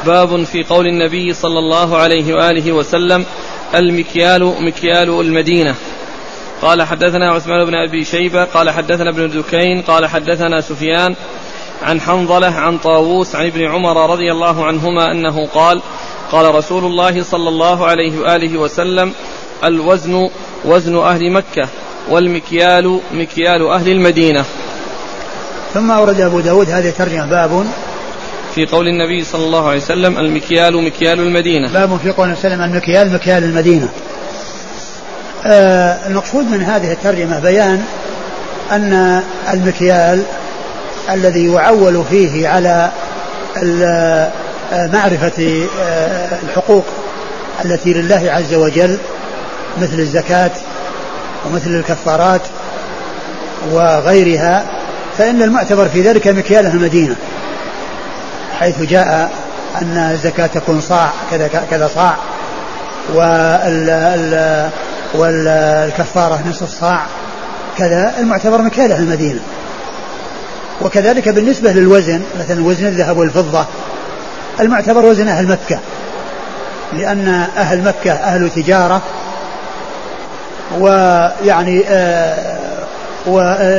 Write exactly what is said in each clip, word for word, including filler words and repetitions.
باب في قول النبي صلى الله عليه وآله وسلم المكيال مكيال المدينة. قال حدثنا عثمان بن أبي شيبة قال حدثنا ابن دكين قال حدثنا سفيان عن حنظلة عن طاووس عن ابن عمر رضي الله عنهما أنه قال قال رسول الله صلى الله عليه وآله وسلم الوزن وزن أهل مكة والمكيال مكيال أهل المدينة. ثم أورد أبو داود هذه ترجمة باب في قول النبي صلى الله عليه وسلم المكيال مكيال المدينة. باب في قول النبي المكيال مكيال المدينة. آه المقصود من هذه الترجمة بيان أن المكيال الذي يعول فيه على معرفة الحقوق التي لله عز وجل مثل الزكاة ومثل الكفارات وغيرها، فإن المعتبر في ذلك مكيال المدينة، حيث جاء أن الزكاة تكون صاع كذا كذا صاع، والكفارة نصف صاع كذا، المعتبر مكيال المدينة. وكذلك بالنسبة للوزن، مثلا وزن الذهب والفضة المعتبر وزن أهل مكة، لأن أهل مكة أهل تجارة، ويعني آه و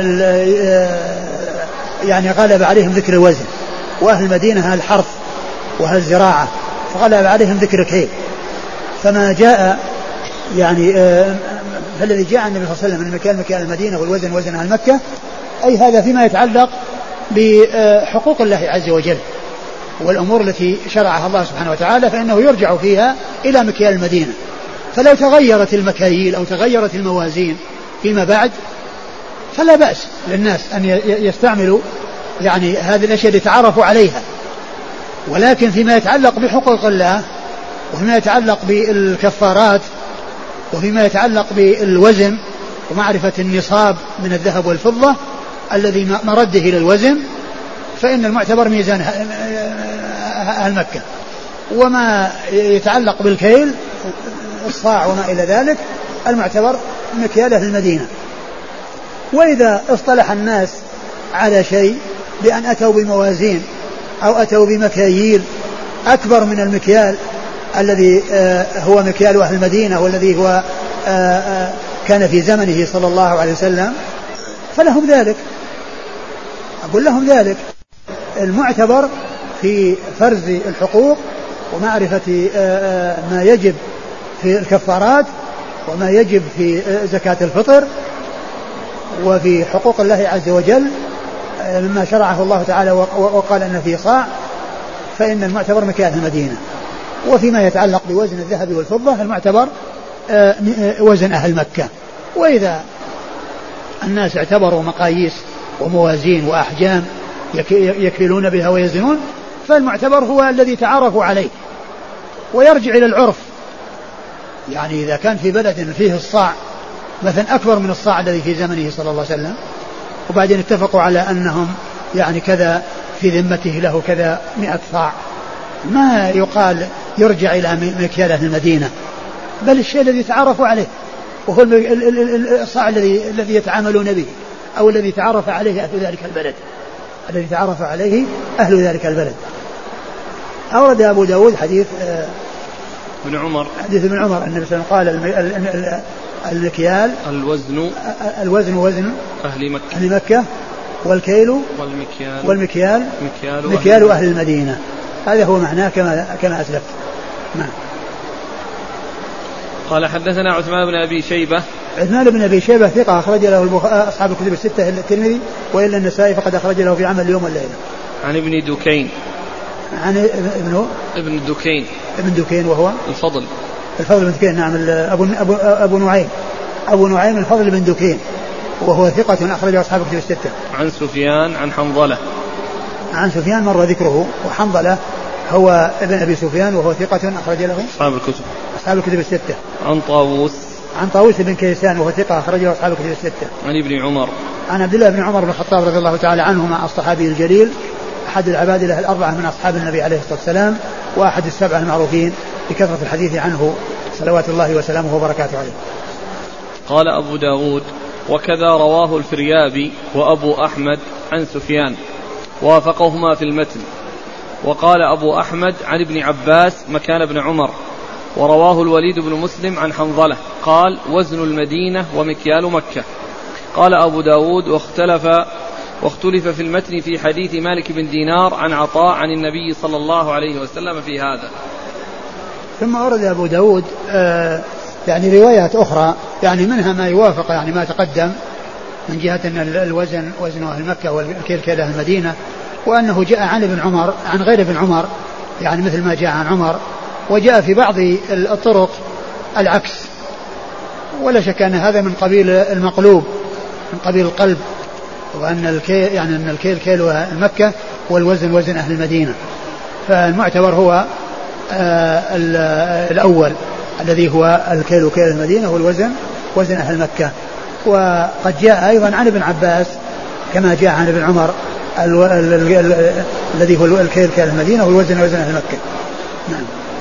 يعني غلب عليهم ذكر الوزن، وأهل المدينة أهل الحرث وأهل الزراعة فغلب عليهم ذكر الكيل. فما جاء يعني آه فالذي جاء النبي صلى الله عليه وسلم من المكيال مكيال المدينة والوزن وزن أهل مكة، أي هذا فيما يتعلق بحقوق الله عز وجل والأمور التي شرعها الله سبحانه وتعالى، فإنه يرجع فيها إلى مكيال المدينة. فلو تغيرت المكاييل أو تغيرت الموازين فيما بعد فلا بأس للناس أن يستعملوا يعني هذه الأشياء اللي تعرفوا عليها، ولكن فيما يتعلق بحقوق الله وفيما يتعلق بالكفارات وفيما يتعلق بالوزن ومعرفة النصاب من الذهب والفضة الذي مرده إلى الوزن، فإن المعتبر ميزان أهل مكة. وما يتعلق بالكيل الصاع وما إلى ذلك المعتبر مكيال أهل المدينة. وإذا اصطلح الناس على شيء بأن أتوا بموازين أو أتوا بمكاييل أكبر من المكيال الذي هو مكيال أهل المدينة والذي هو كان في زمنه صلى الله عليه وسلم، فلهم ذلك، أقول لهم ذلك. المعتبر في فرز الحقوق ومعرفة ما يجب في الكفارات وما يجب في زكاة الفطر وفي حقوق الله عز وجل مما شرعه الله تعالى وقال أن فيه صاع، فإن المعتبر مكيال المدينة. وفيما يتعلق بوزن الذهب والفضة المعتبر وزن أهل مكة. وإذا الناس اعتبروا مقاييس وموازين وأحجام يكيلون بها ويزنون، فالمعتبر هو الذي تعارفوا عليه، ويرجع إلى العرف. يعني إذا كان في بلد فيه الصاع مثلا أكبر من الصاع الذي في زمنه صلى الله عليه وسلم، وبعدين اتفقوا على أنهم يعني كذا في ذمته له كذا مئة صاع، ما يقال يرجع إلى مكيال أهل المدينة، بل الشيء الذي تعارفوا عليه وهو الصاع الذي الذي يتعاملون به أو الذي تعرف عليه أهل ذلك البلد الذي تعرف عليه أهل ذلك البلد. أورد أبو داود حديث ابن عمر حديث ابن عمر أن النبي قال المكيال الوزن الوزن وزن أهل مكة, أهل مكة والكيل والمكيال, والمكيال مكيال, مكيال أهل, أهل المدينة. هذا هو معناه كما كما أسلفت. نعم. قال حدثنا عثمان بن أبي شيبة. عثمان بن أبي شيبة ثقة أخرج له البخ... أصحاب الكتب الستة إلا الترمذي وإلا النسائي فقد أخرج له في عمل اليوم والليلة. عن ابن دكين. عن ابن ابن دكين ابن دكين وهو الفضل الفضل بن دكين. نعم. أبو أبو أبو نعيم أبو نعيم الفضل بن دكين وهو ثقة أخرج أصحاب الكتب الستة. عن سفيان عن حنظلة. عن سفيان مر ذكره. وحنظلة هو ابن أبي سفيان وهو ثقة أخرج له أصحاب الكتب أصحاب الكتب الستة. عن طاووس عن طاووس بن كيسان وهو ثقة أخرج له أصحاب الكتب الستة. عن ابن عمر عن عبد الله بن عمر بن الخطاب رضي الله تعالى عنهما الصحابي الجليل أحد العبادلة الأربعة من أصحاب النبي عليه الصلاة والسلام وأحد السبعة المعروفين بكثرة الحديث عنه صلوات الله وسلامه وبركاته عليه. قال أبو داود وكذا رواه الفريابي وأبو أحمد عن سفيان وافقهما في المتن وقال أبو أحمد عن ابن عباس مكان ابن عمر. ورواه الوليد بن مسلم عن حنظلة قال وزن المدينة ومكيال مكة. قال أبو داود واختلف واختلف في المتن في حديث مالك بن دينار عن عطاء عن النبي صلى الله عليه وسلم في هذا. ثم أورد أبو داود آه يعني روايات أخرى يعني منها ما يوافق يعني ما تقدم من جهة أن الوزن وزن أهل مكة والكيل كيل أهل المدينة، وأنه جاء عن ابن عمر عن غير ابن عمر يعني مثل ما جاء عن عمر، وجاء في بعض الطرق العكس، ولا شك أن هذا من قبيل المقلوب من قبيل القلب، وأن الكيل يعني أن الكيل كيل مكة والوزن وزن أهل المدينة. فالمعتبر هو آه الأول الذي هو الكيل كيل المدينة والوزن وزن أهل مكة. وقد جاء أيضا عن ابن عباس كما جاء عن ابن عمر الذي هو الكيل كيل المدينة والوزن وزن أهل مكة. نعم.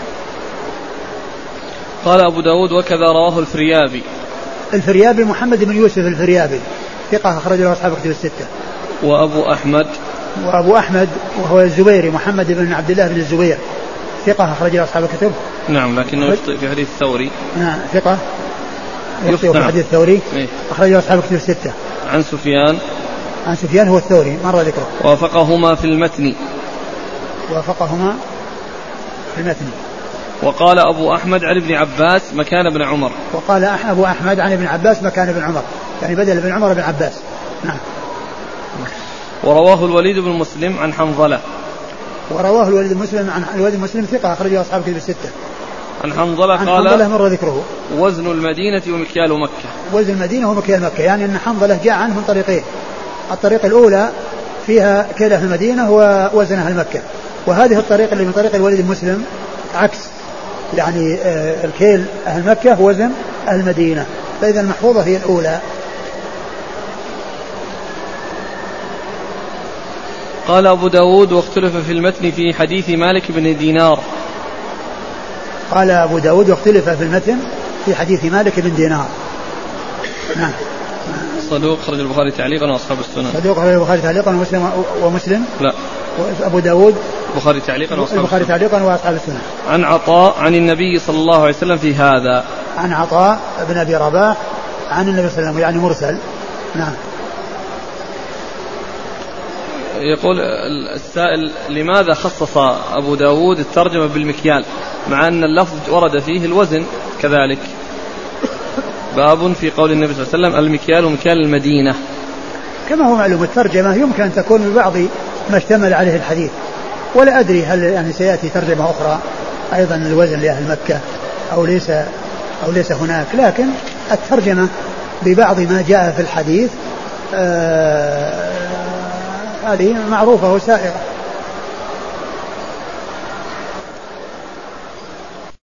قال أبو داود وكذا رواه الفريابي. الفريابي محمد بن يوسف الفريابي ثقة أخرج له أصحاب كتب الستة. وأبو أحمد وأبو أحمد وهو الزبيري محمد بن عبد الله بن الزبير ثقة أخرج له أصحاب الكتب. نعم لكنه يخطئ في حديث الثوري. نعم ثقة يخطئ في حديث الثوري إيه؟ أخرج له أصحاب كتب الستة. عن سفيان عن سفيان هو الثوري مر ذكره. وافقهما في المتن. وافقهما في المتن. وقال أبو أحمد عن ابن عباس مكان ابن عمر. وقال أبو أحمد عن ابن عباس مكان ابن عمر يعني بدل ابن عمر ابن عباس. نعم. ورواه الوليد بن مسلم عن حنظلة. ورواه الوليد بن مسلم عن الوليد بن مسلم ثقة أخرجه أصحاب كتب الستة. عن حنظلة عن قال حنظلة مر ذكره. وزن المدينة ومكيال مكة. وزن المدينة ومكيال مكة يعني أن حنظلة جاء عنه من طريقين. الطريق الأولى فيها كيل أهل المدينة ووزن أهل مكة، وهذه الطريقة اللي من طريق الوليد بن مسلم عكس يعني آه الكيل أهل مكة وزن أهل المدينة، فإذا المحفوظة هي الأولى. قال أبو داود واختلف في المتن في حديث مالك بن دينار. قال أبو داود واختلف في المتن في حديث مالك بن دينار. نعم. صدوق خرج البخاري تعليقا وأصحاب السنن. صدوق خرج البخاري تعليقا ومسلم ومسلم. لا. أبو داود البخاري تعليقا وأصحاب البخاري تعليقا وأصحاب السنن. عن عطاء عن النبي صلى الله عليه وسلم في هذا. عن عطاء بن أبي رباح عن النبي صلى الله عليه وسلم يعني مرسل. نعم. يقول السائل لماذا خصص أبو داود الترجمة بالمكيال مع أن اللفظ ورد فيه الوزن كذلك؟ باب في قول النبي صلى الله عليه وسلم المكيال ومكيال المدينة. كما هو معلوم الترجمة يمكن أن تكون ببعض ما اشتمل عليه الحديث، ولا أدري هل يعني سيأتي ترجمة أخرى أيضا الوزن لأهل مكة أو ليس أو ليس هناك، لكن الترجمة ببعض ما جاء في الحديث آه هذه معروفة وسائرة.